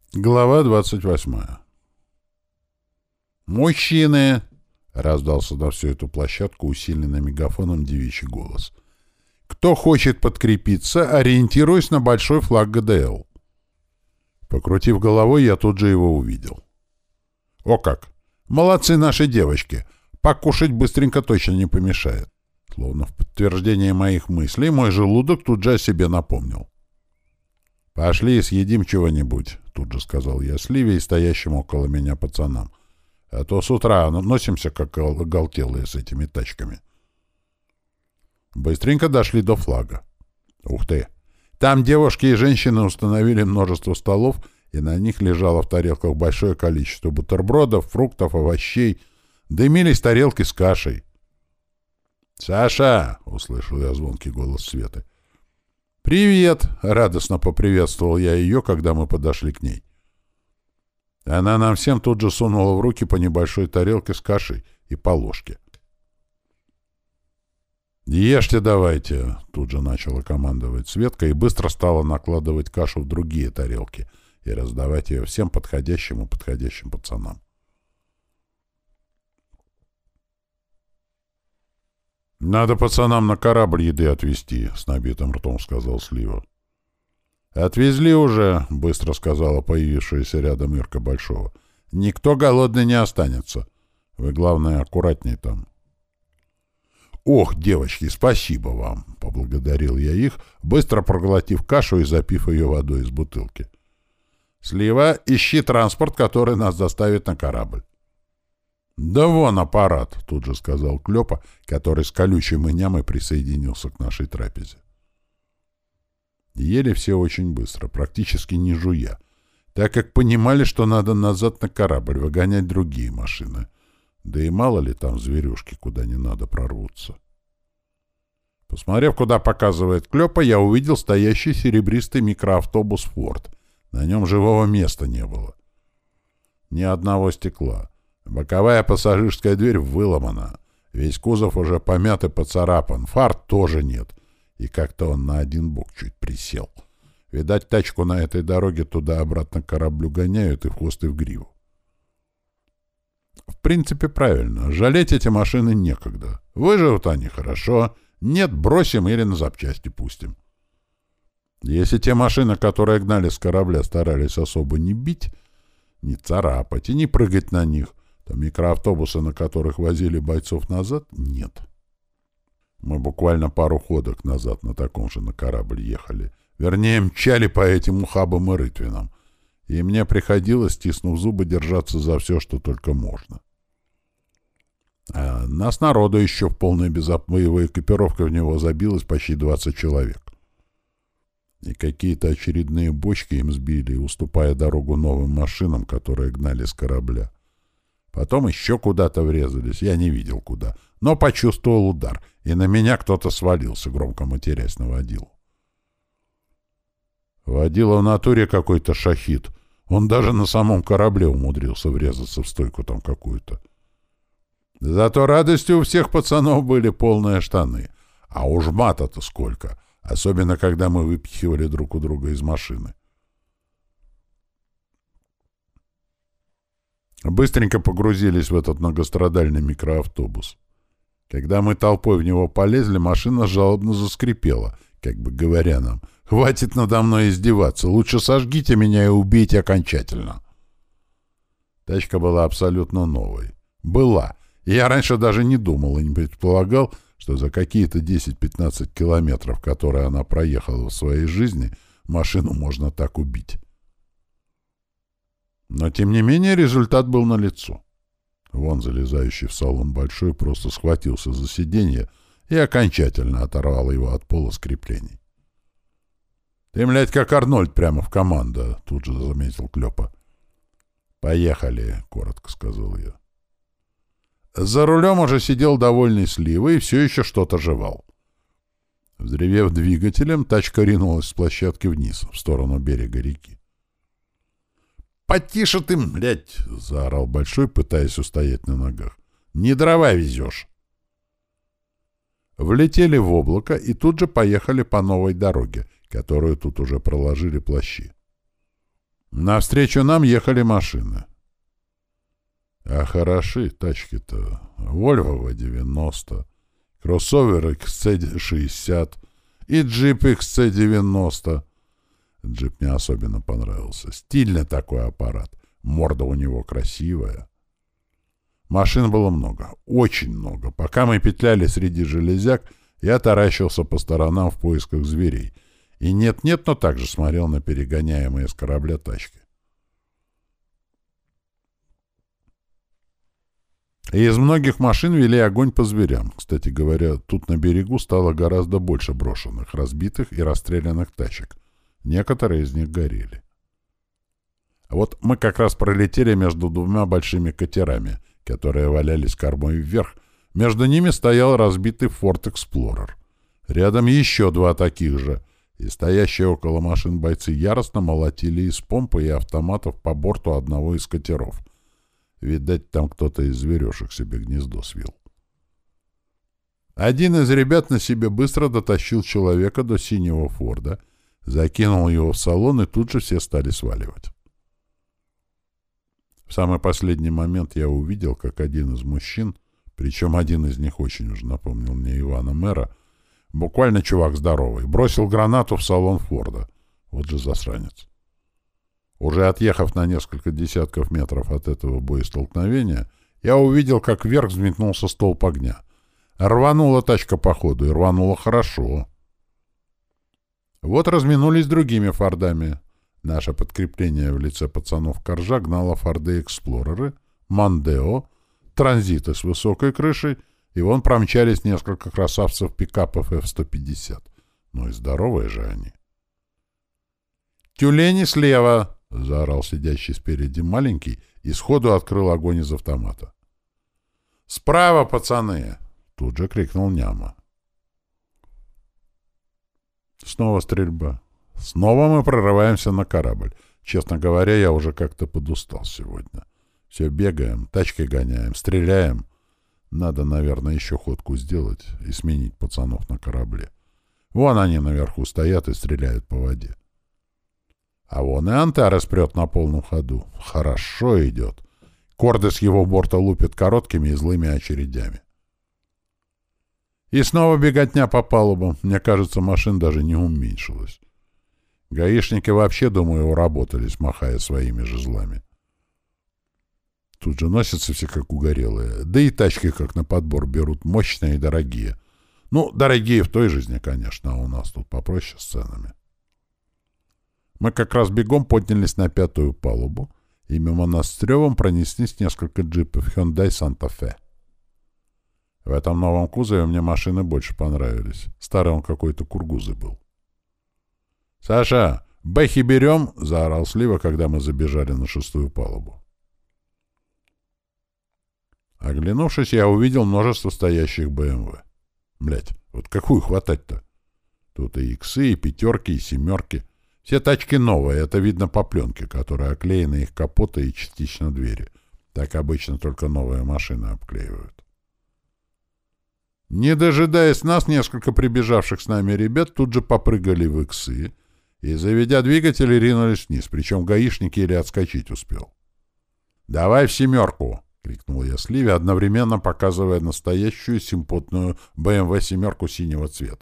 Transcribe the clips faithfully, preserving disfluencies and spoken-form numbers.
Глава двадцать восьмая. «Мужчины!» — раздался на всю эту площадку усиленный мегафоном девичий голос. «Кто хочет подкрепиться, ориентируясь на большой флаг ГДЛ». Покрутив головой, я тут же его увидел. «О как! Молодцы наши девочки! Покушать быстренько точно не помешает». Словно в подтверждение моих мыслей, мой желудок тут же о себе напомнил. «Пошли и съедим чего-нибудь», — тут же сказал я Сливе и стоящим около меня пацанам. «А то с утра носимся, как оголтелые, с этими тачками». Быстренько дошли до флага. Ух ты! Там девушки и женщины установили множество столов, и на них лежало в тарелках большое количество бутербродов, фруктов, овощей. Дымились тарелки с кашей. «Саша!» — услышал я звонкий голос Светы. «Привет!» — радостно поприветствовал я ее, когда мы подошли к ней. Она нам всем тут же сунула в руки по небольшой тарелке с кашей и по ложке. «Ешьте давайте!» — тут же начала командовать Светка и быстро стала накладывать кашу в другие тарелки и раздавать ее всем подходящим и подходящим пацанам. «Надо пацанам на корабль еды отвезти», — с набитым ртом сказал Слива. «Отвезли уже», — быстро сказала появившаяся рядом Ирка Большого. «Никто голодный не останется. Вы, главное, аккуратней там». «Ох, девочки, спасибо вам», — поблагодарил я их, быстро проглотив кашу и запив ее водой из бутылки. «Слива, ищи транспорт, который нас доставит на корабль». «Да вон аппарат», — тут же сказал Клёпа, который с колючим инямой присоединился к нашей трапезе. Ели все очень быстро, практически не жуя, так как понимали, что надо назад на корабль выгонять другие машины. Да и мало ли там зверюшки, куда не надо, прорвутся. Посмотрев, куда показывает Клёпа, я увидел стоящий серебристый микроавтобус «Форд». На нем живого места не было. Ни одного стекла. Боковая пассажирская дверь выломана. Весь кузов уже помят и поцарапан. Фар тоже нет. И как-то он на один бок чуть присел. Видать, тачку на этой дороге туда-обратно к кораблю гоняют и в хвост и в гриву. В принципе, правильно. Жалеть эти машины некогда. Выживут они хорошо. Нет, бросим или на запчасти пустим. Если те машины, которые гнали с корабля, старались особо не бить, не царапать и не прыгать на них, то микроавтобусы, на которых возили бойцов назад, нет. Мы буквально пару ходок назад на таком же на корабль ехали. Вернее, мчали по этим ухабам и рытвинам. И мне приходилось, стиснув зубы, держаться за все, что только можно. А нас народу еще в полной боевой экипировке в него забилось почти двадцать человек. И какие-то очередные бочки им сбили, уступая дорогу новым машинам, которые гнали с корабля. Потом еще куда-то врезались, я не видел куда, но почувствовал удар, и на меня кто-то свалился, громко матерясь на водилу. Водила в натуре какой-то шахид. Он даже на самом корабле умудрился врезаться в стойку там какую-то. Зато радостью у всех пацанов были полные штаны. А уж мата-то сколько, особенно когда мы выпихивали друг у друга из машины. Быстренько погрузились в этот многострадальный микроавтобус. Когда мы толпой в него полезли, машина жалобно заскрипела, как бы говоря нам: «Хватит надо мной издеваться, лучше сожгите меня и убейте окончательно». Тачка была абсолютно новой. Была. И я раньше даже не думал и не предполагал, что за какие-то десять-пятнадцать километров, которые она проехала в своей жизни, машину можно так убить. Но, тем не менее, результат был налицо. Вон, залезающий в салон Большой, просто схватился за сиденье и окончательно оторвал его от пола скреплений. «Ты, млядь, как Арнольд, прямо в команду», — тут же заметил Клёпа. «Поехали», — коротко сказал я. За рулем уже сидел довольный Слива и все еще что-то жевал. Взревев двигателем, тачка ринулась с площадки вниз, в сторону берега реки. «Потише ты, блядь!» — заорал Большой, пытаясь устоять на ногах. «Не дрова везешь!» Влетели в облако и тут же поехали по новой дороге, которую тут уже проложили плащи. Навстречу нам ехали машины. А хороши тачки-то. Volvo ви девяносто, кроссовер икс си шестьдесят и джип икс си девяносто. Джип мне особенно понравился. Стильный такой аппарат. Морда у него красивая. Машин было много. Очень много. Пока мы петляли среди железяк, я таращился по сторонам в поисках зверей. И нет-нет, но также смотрел на перегоняемые с корабля тачки. И из многих машин вели огонь по зверям. Кстати говоря, тут на берегу стало гораздо больше брошенных, разбитых и расстрелянных тачек. Некоторые из них горели. Вот мы как раз пролетели между двумя большими катерами, которые валялись кормой вверх. Между ними стоял разбитый Ford Explorer. Рядом еще два таких же, и стоящие около машин бойцы яростно молотили из помпы и автоматов по борту одного из катеров. Видать, там кто-то из зверешек себе гнездо свил. Один из ребят на себе быстро дотащил человека до синего Форда, закинул его в салон, и тут же все стали сваливать. В самый последний момент я увидел, как один из мужчин, причем один из них очень уж напомнил мне Ивана Мэра, буквально чувак здоровый, бросил гранату в салон Форда. Вот же засранец. Уже отъехав на несколько десятков метров от этого боестолкновения, я увидел, как вверх взметнулся столб огня. Рванула тачка по ходу, и рванула хорошо. Вот разминулись другими фордами. Наше подкрепление в лице пацанов Коржа гнало Форды-Эксплореры, Мандео, транзиты с высокой крышей, и вон промчались несколько красавцев-пикапов эф сто пятьдесят. Ну и здоровые же они. «Тюлени слева!» — заорал сидящий спереди маленький и сходу открыл огонь из автомата. «Справа, пацаны!» — тут же крикнул Няма. Снова стрельба. Снова мы прорываемся на корабль. Честно говоря, я уже как-то подустал сегодня. Все бегаем, тачкой гоняем, стреляем. Надо, наверное, еще ходку сделать и сменить пацанов на корабле. Вон они наверху стоят и стреляют по воде. А вон и Антарес прет на полном ходу. Хорошо идет. Корды с его борта лупят короткими и злыми очередями. И снова беготня по палубам. Мне кажется, машин даже не уменьшилось. Гаишники вообще, думаю, уработались, махая своими жезлами. Тут же носятся все как угорелые. Да и тачки как на подбор берут, мощные и дорогие. Ну, дорогие в той жизни, конечно, а у нас тут попроще с ценами. Мы как раз бегом поднялись на пятую палубу, и мимо нас с тревом пронеслись несколько джипов Hyundai Santa Fe. В этом новом кузове мне машины больше понравились. Старый он какой-то кургузый был. «Саша, бэхи берем!» — заорал Слива, когда мы забежали на шестую палубу. Оглянувшись, я увидел множество стоящих бэ эм вэ. Блять, вот какую хватать-то? Тут и иксы, и пятерки, и семерки. Все тачки новые, это видно по пленке, которая оклеена их капоты и частично двери. Так обычно только новые машины обклеивают. Не дожидаясь нас, несколько прибежавших с нами ребят тут же попрыгали в иксы и, заведя двигатели, ринулись вниз, причем гаишник еле отскочить успел. «Давай в семерку!» — крикнул я Сливе, одновременно показывая настоящую симпотную бэ эм вэ семерку синего цвета.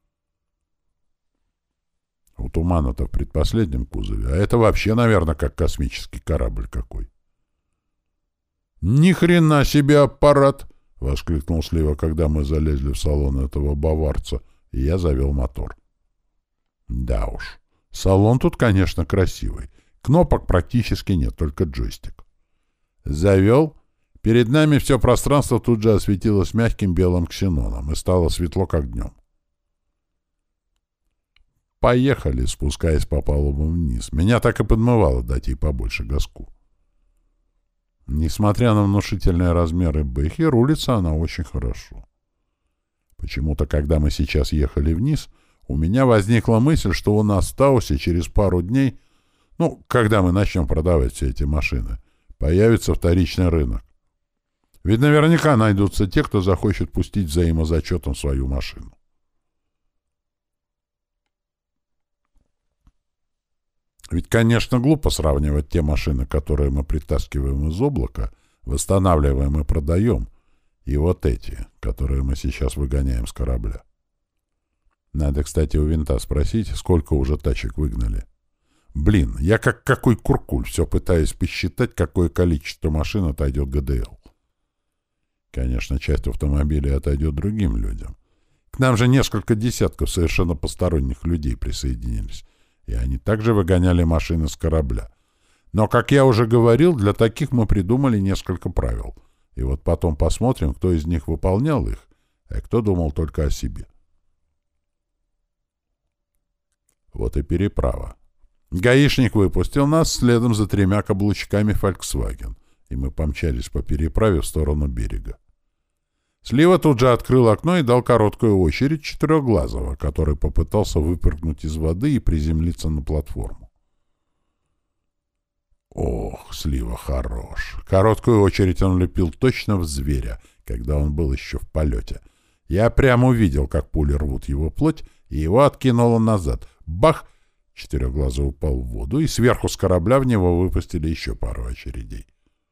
У Тумана-то в предпоследнем кузове, а это вообще, наверное, как космический корабль какой. «Ни хрена себе аппарат!» — воскликнул Слива, когда мы залезли в салон этого баварца, и я завел мотор. Да уж, салон тут, конечно, красивый. Кнопок практически нет, только джойстик. Завел. Перед нами все пространство тут же осветилось мягким белым ксеноном и стало светло, как днем. Поехали, спускаясь по палубам вниз. Меня так и подмывало дать ей побольше газку. Несмотря на внушительные размеры бэхи, рулится она очень хорошо. Почему-то, когда мы сейчас ехали вниз, у меня возникла мысль, что у нас в Таусе через пару дней, ну, когда мы начнем продавать все эти машины, появится вторичный рынок. Ведь наверняка найдутся те, кто захочет пустить взаимозачетом свою машину. Ведь, конечно, глупо сравнивать те машины, которые мы притаскиваем из облака, восстанавливаем и продаем, и вот эти, которые мы сейчас выгоняем с корабля. Надо, кстати, у винта спросить, сколько уже тачек выгнали. Блин, я как какой куркуль все пытаюсь посчитать, какое количество машин отойдет ГДЛ. Конечно, часть автомобилей отойдет другим людям. К нам же несколько десятков совершенно посторонних людей присоединились, и они также выгоняли машины с корабля. Но, как я уже говорил, для таких мы придумали несколько правил. И вот потом посмотрим, кто из них выполнял их, а кто думал только о себе. Вот и переправа. Гаишник выпустил нас следом за тремя каблучками Volkswagen, и мы помчались по переправе в сторону берега. Слива тут же открыл окно и дал короткую очередь Четырехглазого, который попытался выпрыгнуть из воды и приземлиться на платформу. Ох, Слива хорош. Короткую очередь он лепил точно в зверя, когда он был еще в полете. Я прямо увидел, как пули рвут его плоть, и его откинуло назад. Бах! Четырехглазый упал в воду, и сверху с корабля в него выпустили еще пару очередей.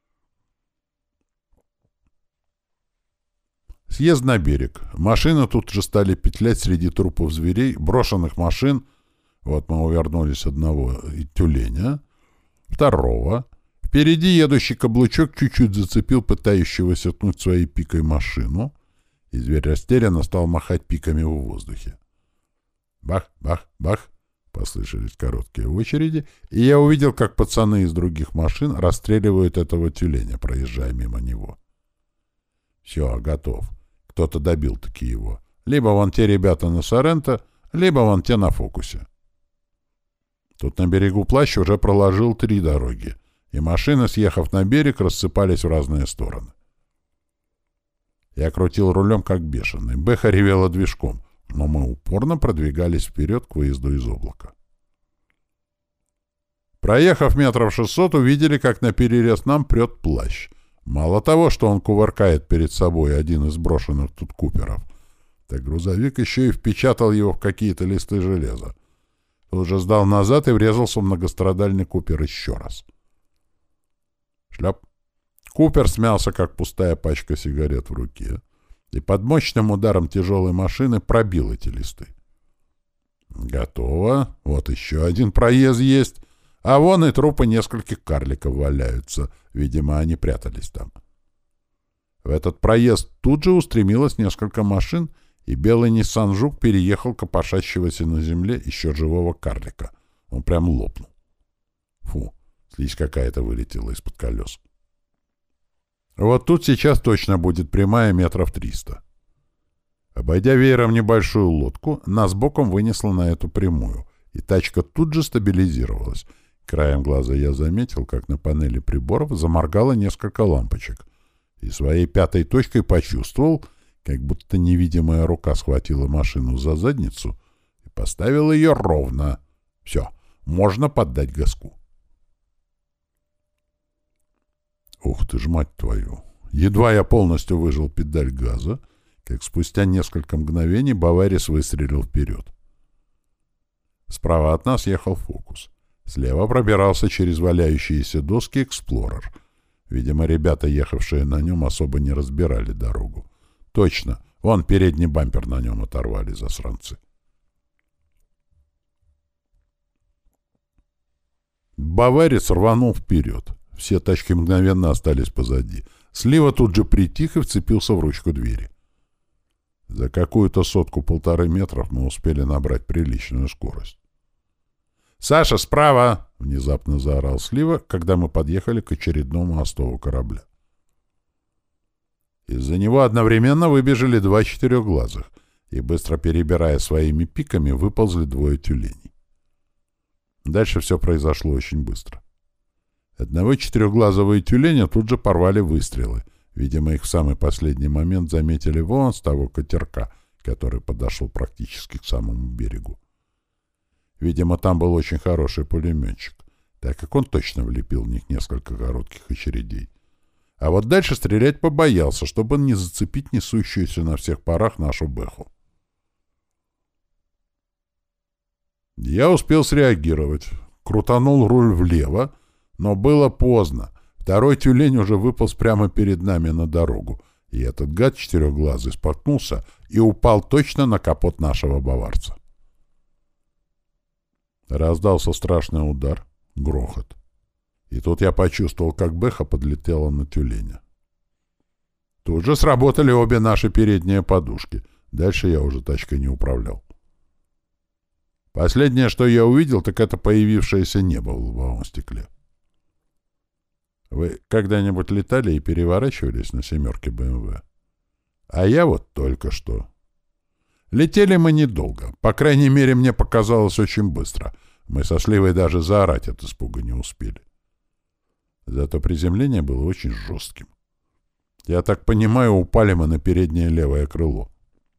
Съезд на берег. Машины тут же стали петлять среди трупов зверей, брошенных машин. Вот мы увернулись одного тюленя, второго. Впереди едущий каблучок чуть-чуть зацепил пытающегося тнуть своей пикой машину, и зверь растерянно стал махать пиками в воздухе. Бах, бах, бах. Послышались короткие очереди, и я увидел, как пацаны из других машин расстреливают этого тюленя, проезжая мимо него. Все, готов. Кто-то добил-таки его. Либо вон те ребята на Соренто, либо вон те на Фокусе. Тут на берегу Плащ уже проложил три дороги, и машины, съехав на берег, рассыпались в разные стороны. Я крутил рулем, как бешеный. Бэха ревела движком, но мы упорно продвигались вперед к выезду из облака. Проехав метров шестьсот, увидели, как на перерез нам прет Плащ. Мало того, что он кувыркает перед собой один из брошенных тут куперов, так грузовик еще и впечатал его в какие-то листы железа. Тут же сдал назад и врезался в многострадальный купер еще раз. Шляп. Купер смялся, как пустая пачка сигарет в руке, и под мощным ударом тяжелой машины пробил эти листы. Готово. Вот еще один проезд есть. А вон и трупы нескольких карликов валяются. Видимо, они прятались там. В этот проезд тут же устремилось несколько машин, и белый Ниссан Жук переехал копошащегося на земле еще живого карлика. Он прям лопнул. Фу, слизь какая-то вылетела из-под колес. Вот тут сейчас точно будет прямая метров триста. Обойдя веером небольшую лодку, нас боком вынесло на эту прямую, и тачка тут же стабилизировалась. Краем глаза я заметил, как на панели приборов заморгало несколько лампочек, и своей пятой точкой почувствовал, как будто невидимая рука схватила машину за задницу и поставила ее ровно. Все, можно поддать газку. Ух ты ж, мать твою! Едва я полностью выжал педаль газа, как спустя несколько мгновений Баварис выстрелил вперед. Справа от нас ехал Фокус. Слева пробирался через валяющиеся доски Эксплорер. Видимо, ребята, ехавшие на нем, особо не разбирали дорогу. Точно, вон передний бампер на нем оторвали, засранцы. Баварец рванул вперед. Все тачки мгновенно остались позади. Слива тут же притих и вцепился в ручку двери. За какую-то сотку-полторы метров мы успели набрать приличную скорость. «Саша, справа!» — внезапно заорал Слива, когда мы подъехали к очередному остову корабля. Из-за него одновременно выбежали два четырехглазых, и, быстро перебирая своими пиками, выползли двое тюленей. Дальше все произошло очень быстро. Одного четырехглазого и тюленя тут же порвали выстрелы. Видимо, их в самый последний момент заметили вон с того катерка, который подошел практически к самому берегу. Видимо, там был очень хороший пулеметчик, так как он точно влепил в них несколько коротких очередей. А вот дальше стрелять побоялся, чтобы не зацепить несущуюся на всех парах нашу бэху. Я успел среагировать. крутанул руль влево, но было поздно. Второй тюлень уже выполз прямо перед нами на дорогу, и этот гад четырехглазый споткнулся и упал точно на капот нашего баварца. Раздался страшный удар, грохот. И тут я почувствовал, как Бэха подлетела на тюленя. Тут же сработали обе наши передние подушки. Дальше я уже тачкой не управлял. Последнее, что я увидел, так это появившееся небо в лобовом стекле. Вы когда-нибудь летали и переворачивались на семерке бэ эм вэ? А я вот только что. Летели мы недолго. По крайней мере, мне показалось очень быстро. Мы со Сливой даже заорать от испуга не успели. Зато приземление было очень жестким. Я так понимаю, упали мы на переднее левое крыло.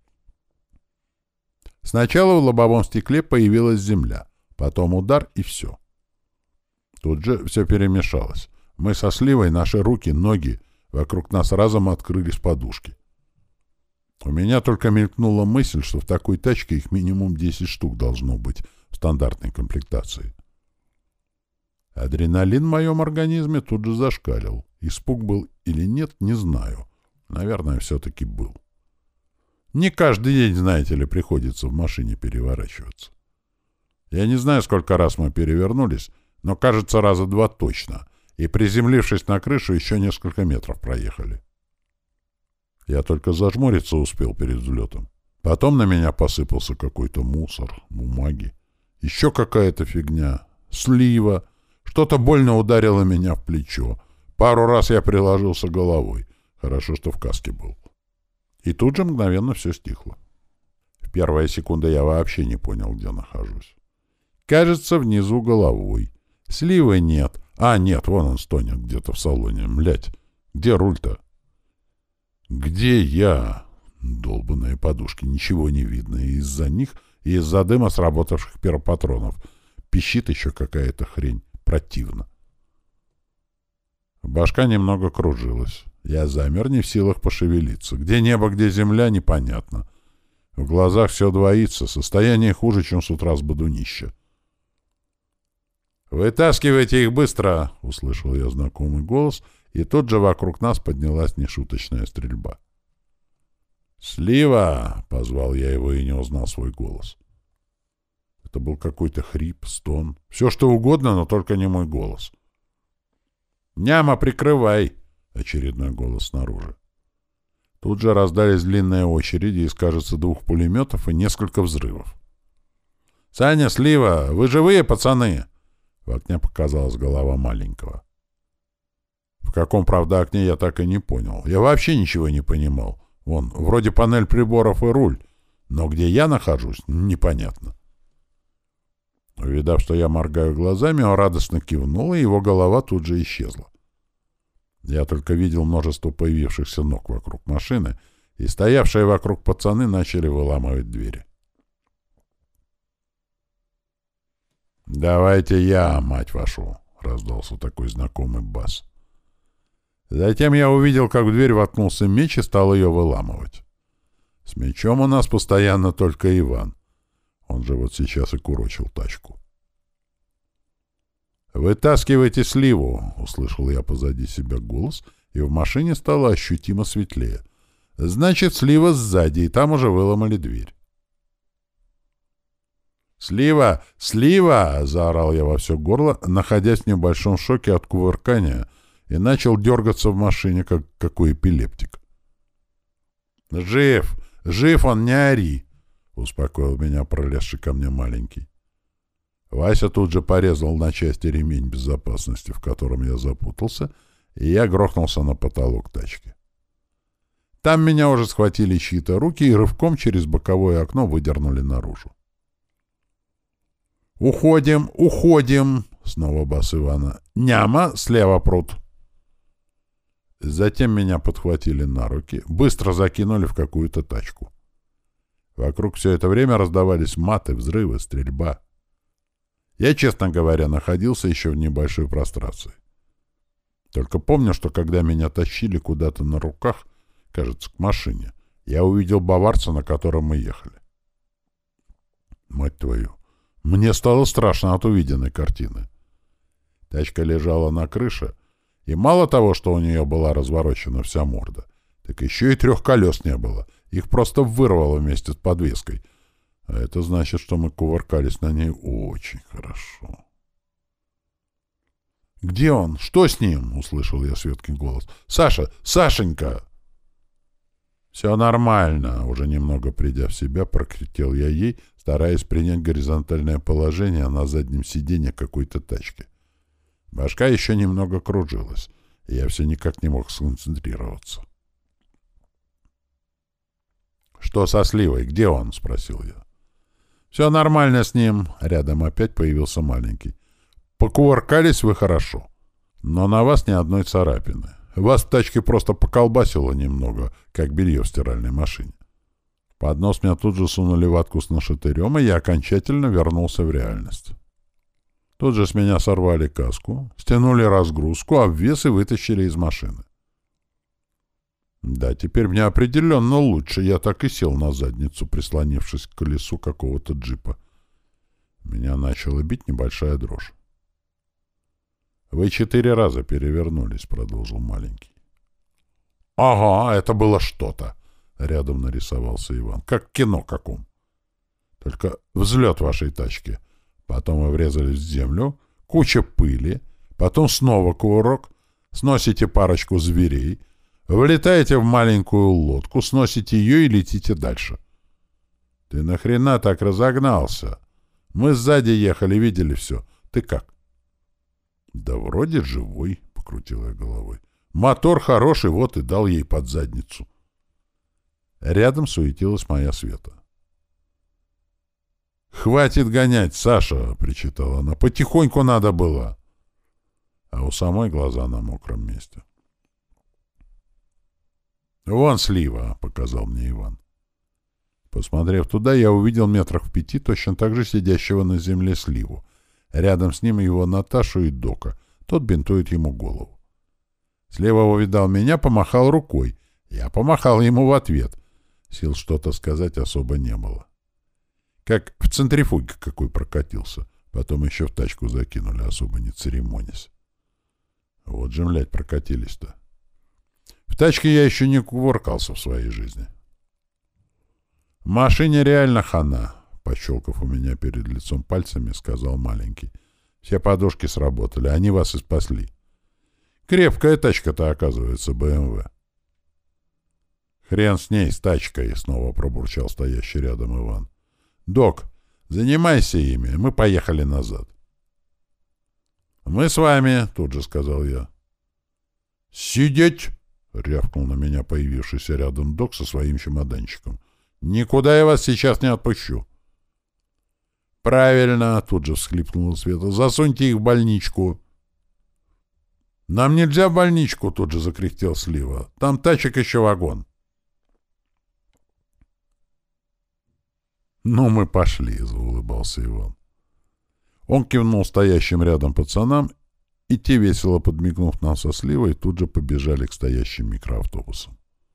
Сначала в лобовом стекле появилась земля, потом удар и все. Тут же все перемешалось. Мы со Сливой, наши руки, ноги, вокруг нас разом открылись подушки. У меня только мелькнула мысль, что в такой тачке их минимум десять штук должно быть в стандартной комплектации. Адреналин в моем организме тут же зашкалил. Испуг был или нет, не знаю. Наверное, все-таки был. Не каждый день, знаете ли, приходится в машине переворачиваться. Я не знаю, сколько раз мы перевернулись, но, кажется, раза два точно. И, приземлившись на крышу, еще несколько метров проехали. Я только зажмуриться успел перед взлетом. Потом на меня посыпался какой-то мусор, бумаги. Еще какая-то фигня. Слива. Что-то больно ударило меня в плечо. Пару раз я приложился головой. Хорошо, что в каске был. И тут же мгновенно все стихло. В первые секунды я вообще не понял, где нахожусь. Кажется, внизу головой. Сливы нет. А, нет, вон он стонет где-то в салоне. Млять, где руль-то? Где я? Долбаные подушки, ничего не видно. И из-за них, и из-за дыма сработавших пиропатронов. Пищит еще какая-то хрень. Противно. Башка немного кружилась. Я замер, не в силах пошевелиться. Где небо, где земля, непонятно. В глазах все двоится. Состояние хуже, чем с утра с бодунища. «Вытаскивайте их быстро!» — услышал я знакомый голос, и тут же вокруг нас поднялась нешуточная стрельба. «Слива!» — позвал я его и не узнал свой голос. Это был какой-то хрип, стон. Все что угодно, но только не мой голос. «Няма, прикрывай!» — очередной голос снаружи. Тут же раздались длинные очереди из, кажется, двух пулеметов и несколько взрывов. «Саня, Слива! Вы живые, пацаны?» В окне показалась голова маленького. В каком, правда, окне, я так и не понял. Я вообще ничего не понимал. Вон, вроде панель приборов и руль. Но где я нахожусь, непонятно. Увидав, что я моргаю глазами, он радостно кивнул, и его голова тут же исчезла. Я только видел множество появившихся ног вокруг машины, и стоявшие вокруг пацаны начали выламывать двери. «Давайте я, мать вашу!» — раздался такой знакомый бас. Затем я увидел, как в дверь воткнулся меч и стал ее выламывать. С мечом у нас постоянно только Иван. Он же вот сейчас и курочил тачку. «Вытаскивайте Сливу!» — услышал я позади себя голос, и в машине стало ощутимо светлее. «Значит, Слива сзади, и там уже выломали дверь». «Слива! Слива!» — заорал я во все горло, находясь в небольшом шоке от кувыркания, и начал дергаться в машине, как какой эпилептик. «Жив! Жив он, не ори!» — успокоил меня пролезший ко мне маленький. Вася тут же порезал на части ремень безопасности, в котором я запутался, и я грохнулся на потолок тачки. Там меня уже схватили чьи-то руки и рывком через боковое окно выдернули наружу. «Уходим, уходим!» — снова бас Ивана. «Няма, слева пруд!» Затем меня подхватили на руки, быстро закинули в какую-то тачку. Вокруг все это время раздавались маты, взрывы, стрельба. Я, честно говоря, находился еще в небольшой прострации. Только помню, что когда меня тащили куда-то на руках, кажется, к машине, я увидел баварца, на котором мы ехали. Мать твою! Мне стало страшно от увиденной картины. Тачка лежала на крыше, и мало того, что у нее была разворочена вся морда, так еще и трех колес не было. Их просто вырвало вместе с подвеской. А это значит, что мы кувыркались на ней очень хорошо. «Где он? Что с ним?» — услышал я Светкин голос. «Саша! Сашенька!» «Все нормально», — уже немного придя в себя, прокричал я ей, стараясь принять горизонтальное положение на заднем сиденье какой-то тачки. Башка еще немного кружилась, и я все никак не мог сконцентрироваться. «Что со Сливой? Где он?» — спросил я. «Все нормально с ним». Рядом опять появился маленький. «Покувыркались вы хорошо, но на вас ни одной царапины. Вас в тачке просто поколбасило немного, как белье в стиральной машине». Под нос меня тут же сунули ватку с нашатырем, и я окончательно вернулся в реальность. Тут же с меня сорвали каску, стянули разгрузку, обвес и вытащили из машины. Да, теперь мне определенно лучше. Я так и сел на задницу, прислонившись к колесу какого-то джипа. Меня начала бить небольшая дрожь. «Вы четыре раза перевернулись», — продолжил маленький. «Ага, это было что-то», — рядом нарисовался Иван. «Как в кино каком. Только взлет вашей тачки. Потом вы врезались в землю, куча пыли, потом снова кувырок, сносите парочку зверей, вылетаете в маленькую лодку, сносите ее и летите дальше». «Ты нахрена так разогнался? Мы сзади ехали, видели все. Ты как?» «Да вроде живой», — покрутил я головой. «Мотор хороший, вот и дал ей под задницу». Рядом суетилась моя Света. «Хватит гонять, Саша!» — причитала она. «Потихоньку надо было!» А у самой глаза на мокром месте. «Вон Слива!» — показал мне Иван. Посмотрев туда, я увидел метрах в пяти точно так же сидящего на земле Сливу. Рядом с ним его Наташу и Дока. Тот бинтует ему голову. Слева увидал меня, помахал рукой. Я помахал ему в ответ. Сил что-то сказать особо не было. Как в центрифуге какой прокатился. Потом еще в тачку закинули, особо не церемонясь. Вот же, млядь, прокатились-то. В тачке я еще не кувыркался в своей жизни. В машине реально хана. Пощелкав у меня перед лицом пальцами, сказал маленький. Все подушки сработали, они вас и спасли. Крепкая тачка-то, оказывается, бэ эм вэ. Хрен с ней, с тачкой, снова пробурчал стоящий рядом Иван. Док, занимайся ими, мы поехали назад. Мы с вами, тут же сказал я. Сидеть! Рявкнул на меня появившийся рядом док со своим чемоданчиком. Никуда я вас сейчас не отпущу. «Правильно!» — тут же всхлипнула Света. «Засуньте их в больничку!» «Нам нельзя в больничку!» — тут же закряхтел Слива. «Там тачек еще вагон!» «Ну, мы пошли!» — заулыбался Иван. Он кивнул стоящим рядом пацанам, и те, весело подмигнув нам со Сливой, тут же побежали к стоящим микроавтобусам.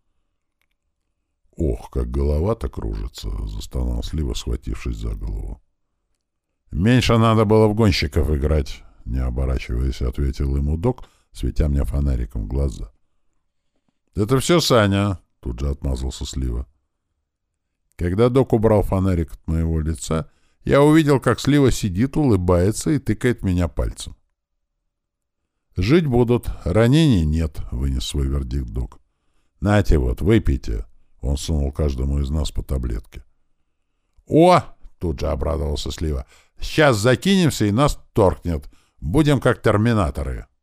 «Ох, как голова-то кружится!» — застонал Слива, схватившись за голову. «Меньше надо было в гонщиков играть», — не оборачиваясь, ответил ему док, светя мне фонариком в глаза. «Это все Саня», — тут же отмазался Слива. Когда док убрал фонарик от моего лица, я увидел, как Слива сидит, улыбается и тыкает меня пальцем. «Жить будут, ранений нет», — вынес свой вердикт док. «Нате вот, выпейте», — он сунул каждому из нас по таблетке. «О!» — тут же обрадовался Слива. «Сейчас закинемся, и нас торкнет. Будем как терминаторы».